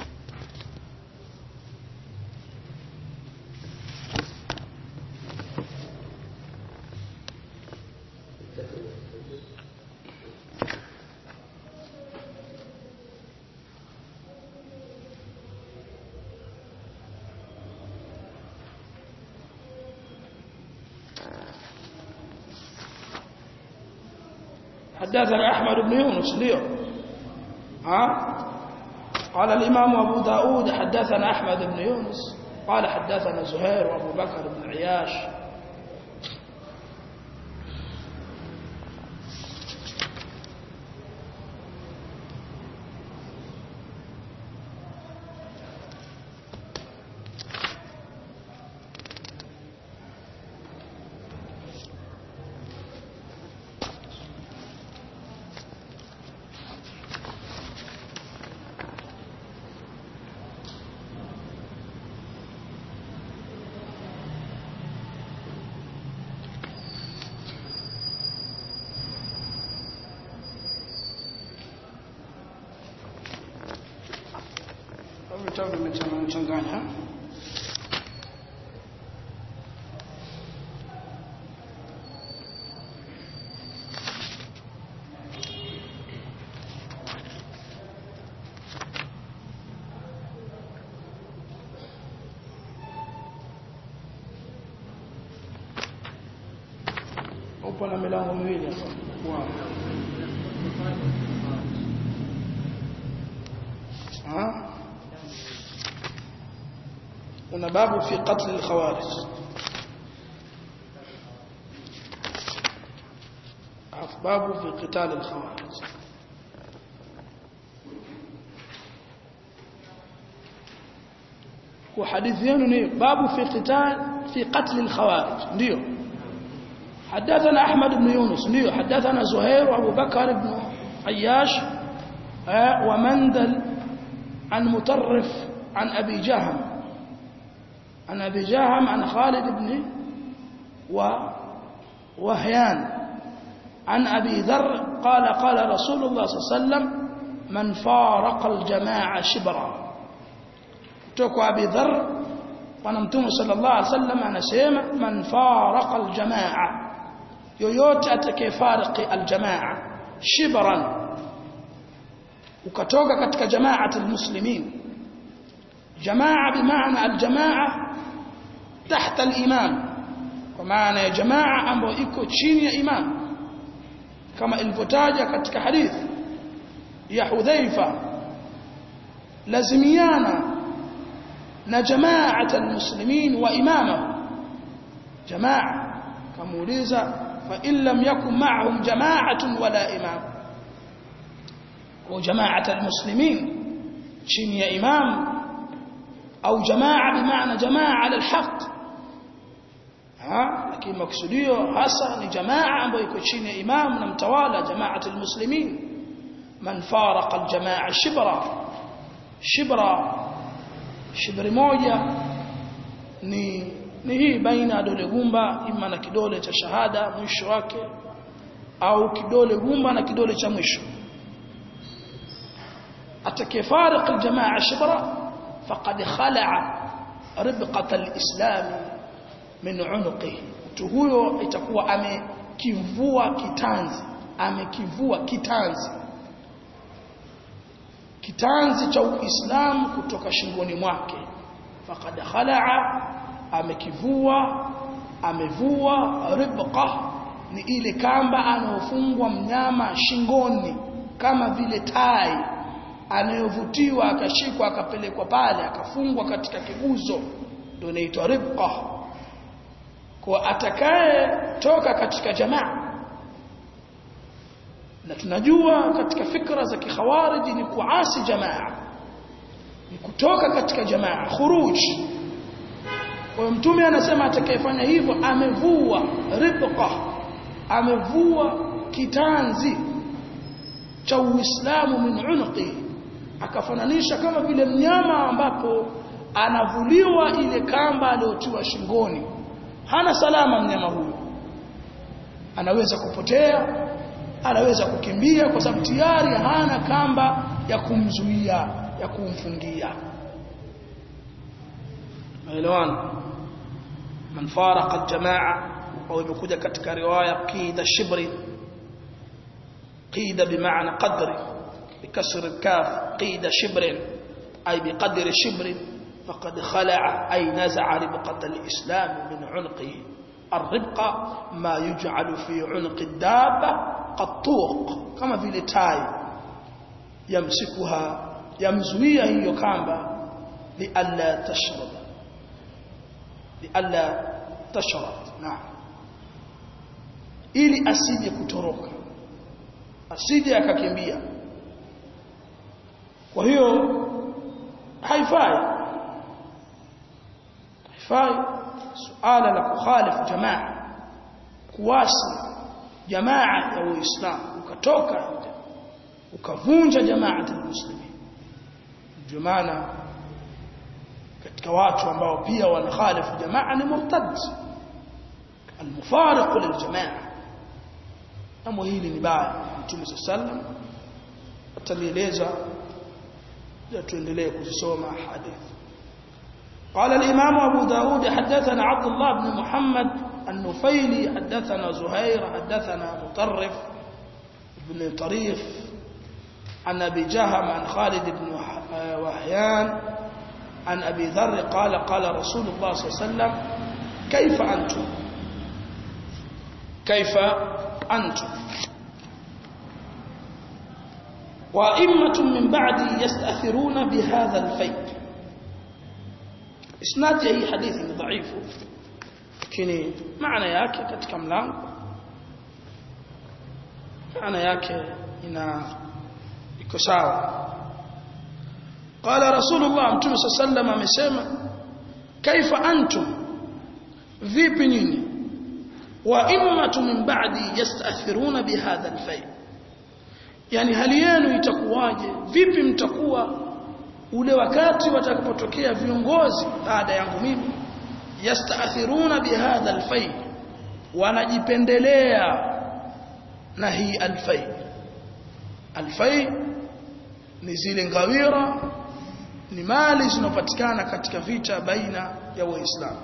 S1: حدثنا أحمد بن يونس ليه ها قال الإمام أبو داود حدثنا أحمد بن يونس قال حدثنا زهير وأبو بكر بن عياش vitabu vimechanganya. Upo na milango miwili hapa. Wow. Ah? Una babu fi qatl al-khawarij. Babu fi qital al-khawarij. Kwa hadithi yenu ni babu fi qital fi qatl al-khawarij. Ndio. حدثنا أحمد بن يونس نيو حدثنا زهير وأبو بكر بن عياش ومندل عن مطرف عن أبي جهم عن أبي جهم عن خالد بن وهيان عن أبي ذر قال قال رسول الله صلى الله عليه وسلم من فارق الجماعة شبرا توكو أبي ذر ونمتم صلى الله عليه وسلم أنا سيما من فارق الجماعة yoyote atakayefariki aljamaa shibran ukatoka katika jamaat almuslimin jamaa bimaana aljamaa tahta alimam kwa maana ya jamaa ambayo iko chini ya imam kama ilivyotaja katika hadithi ya Hudhaifa lazimiana na jamaat almuslimin wa imama jamaa kamuuliza fa in lam yakun ma'ahum jama'atun wala imam wa jamaat almuslimin chini ya imam au jamaa bimaana jamaa ala alhaq ha lakini maksudio hasa ni jamaa ambayo iko chini ya imam na mtawala jamaat almuslimin man faraqa aljamaa shibra shibra shibri moja ni ni hii baina dole gumba ima na kidole cha shahada mwisho wake au kidole gumba na kidole cha mwisho atakifariq aljamaa shibra faqad khala'a ribqat alislam min 'unuqihi mtu huyo itakuwa amekivua kitanzi amekivua kitanzi kitanzi cha Uislamu kutoka shingoni mwake faqad khala'a amekivua amevua ribqa ni ile kamba anayofungwa mnyama shingoni kama vile tai anayovutiwa akashikwa akapelekwa pale akafungwa katika kiguzo ndio inaitwa ribqa kwa atakaye toka katika jamaa na tunajua katika fikra za kikhawarij ni kuasi jamaa ni kutoka katika jamaa khuruj kwa mtume anasema atakayefanya hivyo amevua ribqa amevua kitanzi cha Uislamu min unqi akafananisha kama vile mnyama ambapo anavuliwa ile kamba aliyotiwa shingoni hana salama mnyama huyo anaweza kupotea anaweza kukimbia kwa sababu tayari hana kamba ya kumzuia ya kumfungia maelewano man faraqa aljamaa au imekuja katika riwaya qida shibri qida bimaana qadri بكسر الكاف قيد شبر أي بقدر شبر فقد خلع أي نزع ربقة الإسلام من عنقه الربقة ما يجعل في عنق الدابة قطوق كما في لتاي يمسكها يمزويها هي كامبا لألا تشرب لألا تشرب نعم ili asije kutoroka asije akakimbia kwa hiyo haifai haifai suala la kukhalifu jamaa kuwasi jamaa ya Uislamu ukatoka ukavunja jamaa ya muslimin jumana katika watu ambao pia wanakhalifu jamaa ni murtad المفارق للجماعه امو hili ni baya Mtume sallam atalieleza tuendelee kusoma hadithi قال الامام ابو داود حدثنا عبد الله بن محمد النفيلي حدثنا زهير حدثنا مطرف بن طريف عن ابي جهم عن خالد بن وحيان عن ابي ذر قال قال رسول الله صلى الله عليه وسلم كيف انتم كيف أنتم وأئمة من بعدي يستأثرون بهذا الفيء إسناد أي حديث ضعيف lakini maana yake katika mlango maana yake ina iko sawa qala rasulullah mtume sallallahu amesema kaifa antum vipi nyinyi wa immatu min ba'di yastathiruna bihadha alfay yani hali yenu itakuwaje vipi mtakuwa ule wakati watakapotokea viongozi baada yangu mimi yastathiruna bihadha alfay wanajipendelea na hii alfay alfay ni zile ngawira ni mali zinazopatikana katika vita baina ya waislamu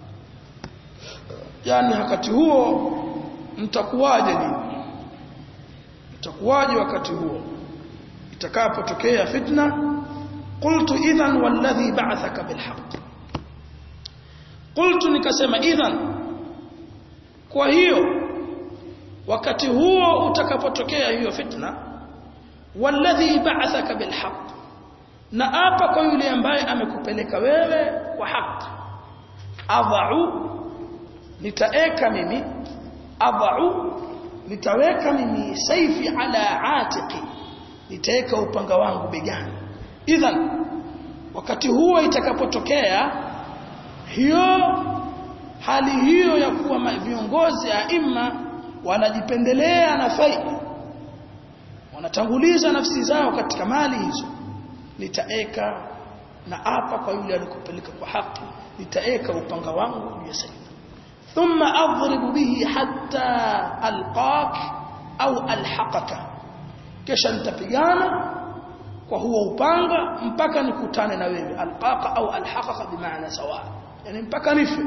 S1: yani wakati huo mtakuwaje nini mtakuwaje wakati huo itakapotokea fitna qultu idhan walladhi ba'athaka bilhaq qultu nikasema idhan kwa hiyo wakati huo utakapotokea hiyo fitna walladhi ba'athaka bilhaq na hapa kwa yule ambaye amekupeleka wewe kwa haki adha'u nitaeka mimi adha'u nitaweka mimi saifi ala atiqi nitaeka upanga wangu begani idhan wakati huo itakapotokea hiyo hali hiyo ya kuwa viongozi aima wanajipendelea na faida wanatanguliza nafsi zao katika mali hizo nitaeka na hapa kwa yule alikupeleka kwa haki nitaeka upanga wangu juu ya saifi thumma adribu bihi hatta alqak au alhaqaka kisha nitapigana kwa huo upanga mpaka nikutane na wewe alqaka au alhaqaka bimaana sawa yani mpaka nife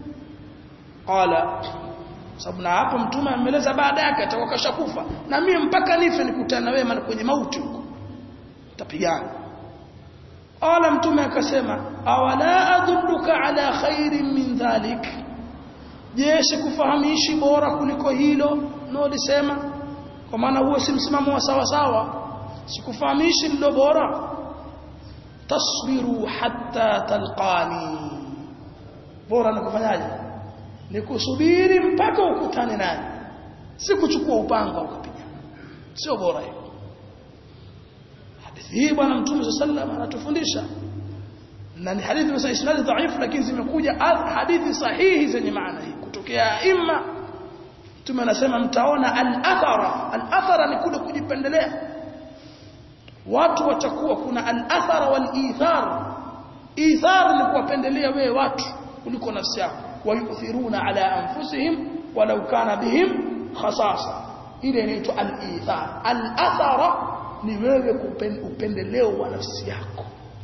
S1: qala sababu na hapo mtume ameeleza baada yake atakuwa kashakufa na mimi mpaka nife nikutane na wewe maana kwenye mauti huko tutapigana qala mtume akasema awala adulluka ala khairin min dhalik je sikufahamishi bora kuliko hilo no lisema kwa maana huo si msimamo wa sawa sawa sikufahamishi lilo bora tasbiru hatta talqani bora nikufanyaje nikusubiri mpaka ukutane naye si kuchukua upanga ukapiga sio bora hiyo hadithi hii bwana mtume sallallahu anatufundisha na ni hadithi za isnad dhaifu lakini zimekuja hadithi sahihi zenye maana hii kutokea imma mtume anasema mtaona al-athara al-athara ni kule kujipendelea watu watakuwa kuna al-athara wal-ithar ithar ni kuwapendelea wewe watu kuliko nafsi yako wayuthiruna ala anfusihim walau kana bihim khasasa ile inaitwa al-ithar al-athara ni wewe kupendeleo wa nafsi yako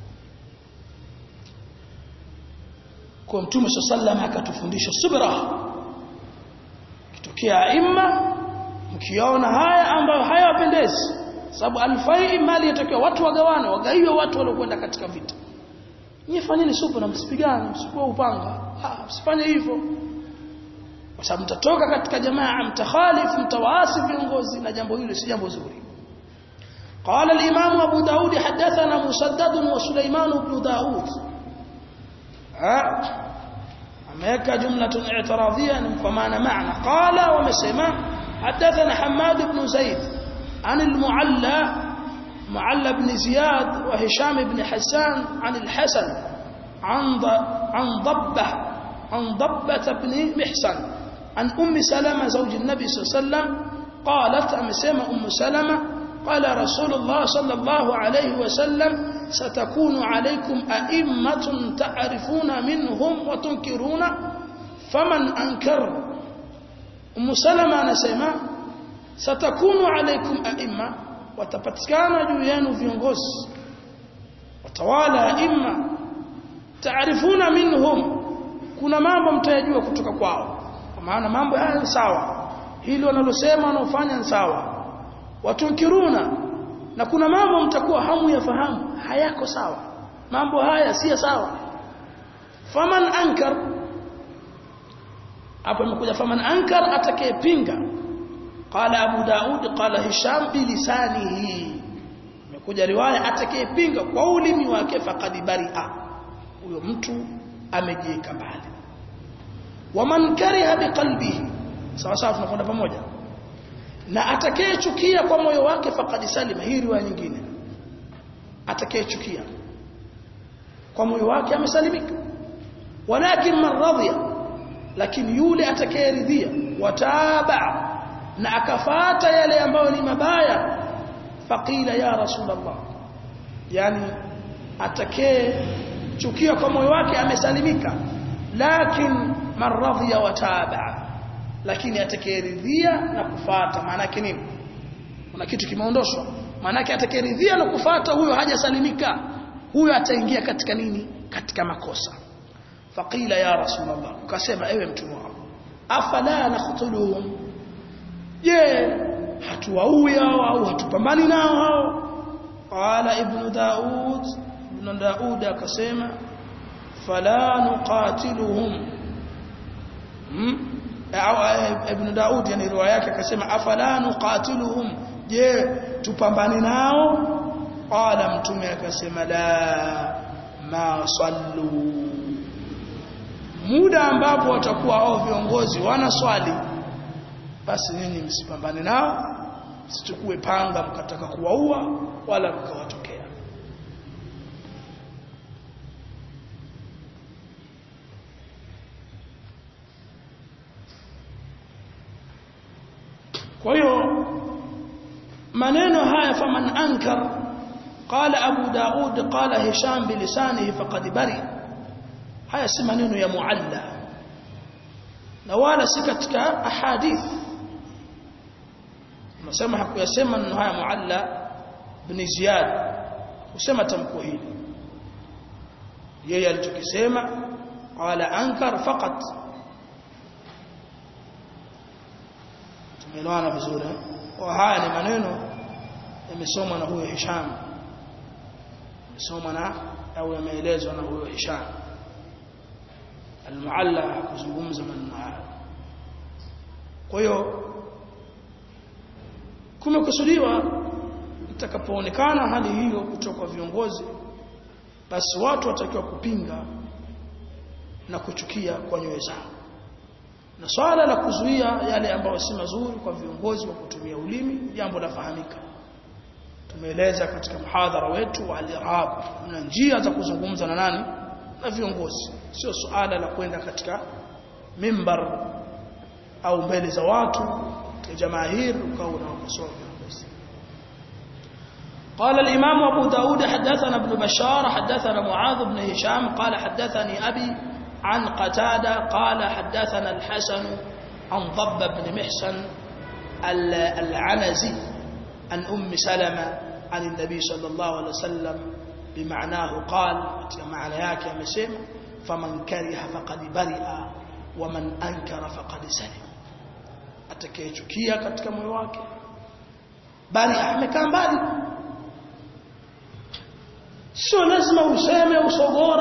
S1: kwa mtume sallallahu akatufundisha subra kitokea imma mkiona haya ambayo hayawapendezi sababu alfai mali yatokea watu wagawane wagaiwe watu waliokwenda katika vita nyie fanyeni subra msipigane msipue upanga ah msifanye hivyo kwa sababu mtatoka katika jamaa mtakhalifu mtawaasi viongozi na jambo hilo si jambo zuri قال الامام ابو داود حدثنا مسدد وسليمان بن داود ameweka jumlatun i'tiradhiyan kwa maana maana qala wamesema hadathana Hammad ibn Zaid an al-Mu'alla Mu'alla ibn Ziyad wa Hisham ibn Hassan an al-Hasan an an Dabbah an Dabbah ibn Mihsan an Umm Salama zawj an-Nabi sallallahu alayhi wasallam qalat amesema Umm Salama qala Rasulullah sallallahu alayhi wasallam ستكون عليكم أئمة تعرفون منهم وتنكرون فمن أنكر أم سلمة نسمع ستكون عليكم أئمة وتبتكان جويان viongozi watawala أئمة تعرفون منهم kuna mambo mtajua kutoka kwao kwa maana mambo haya ni sawa hilo wanalosema wanaofanya ni sawa watunkiruna na kuna mambo mtakuwa hamu yafahamu hayako sawa mambo haya si sawa faman ankar hapo imekuja faman ankar atakayepinga qala Abu Daud qala Hisham bilisanihi imekuja riwaya atakayepinga kwa ulimi wake faqad bari'a huyo mtu amejieka mbali waman kariha biqalbihi sawa sawa tunakwenda pamoja na atakayechukia kwa moyo wake faqad salima hii riwaya nyingine atakayechukia kwa moyo wake amesalimika walakin man radhiya lakini yule atakayeridhia wataba na akafuata yale ambayo ni mabaya faqila ya rasulullah yani atakayechukia kwa moyo wake amesalimika lakin man radhiya wataba lakini atakayeridhia na kufuata maana yake nini kuna kitu kimeondoshwa maana yake atakayeridhia na kufuata huyo hajasalimika huyo ataingia katika nini katika makosa faqila ya rasulullah ukasema ewe mtume wangu afala naqtuluhum je hatuwaui au hatupambani nao hao qala ibn daud ibn daud akasema fala nuqatiluhum hmm? Ibn Daud yani riwaya yake akasema afala nuqatiluhum je tupambane nao qala mtume akasema la ma sallu muda ambapo watakuwa hao viongozi wana swali basi nyinyi msipambane nao msichukue panga mkataka kuwaua wala mkawatokea. kwa hiyo maneno haya faman ankar qala Abu Daud qala Hisham bilisanihi faqad bari haya si maneno ya mualla na wala si katika ahadith nasema hakuyasema maneno haya mualla ibn Ziyad usema tamko hili yeye alichokisema qala ankar faqat tumeelewana vizuri kwa haya ni maneno yamesomwa na huyo Hisham yamesomwa na au yameelezwa na huyo Hisham al-mualla kuzungumza maneno haya. kwa hiyo kumekusudiwa itakapoonekana hali hiyo kutoka kwa viongozi basi watu watakiwa kupinga na kuchukia kwa nyoyo zao na swala la kuzuia yale ambayo si mazuri kwa viongozi wa kutumia ulimi jambo la fahamika. Tumeeleza katika muhadhara wetu wa al-irhab na njia za kuzungumza na nani na viongozi sio suala la kwenda katika mimbar au mbele za watu kwa jamaahir ukawa unawakosoa viongozi. قال الإمام أبو داود حدثنا ابن بشار حدثنا معاذ بن هشام قال حدثني أبي عن قتادة قال حدثنا الحسن عن ضب بن محسن العنزي عن أم سلمة عن النبي صلى الله عليه وسلم بمعناه قال معنى yake amesema faman kariha faqad bari'a wa man ankara faqad salim atakayechukia katika moyo wake bali amekaa mbali sio lazima useme usogora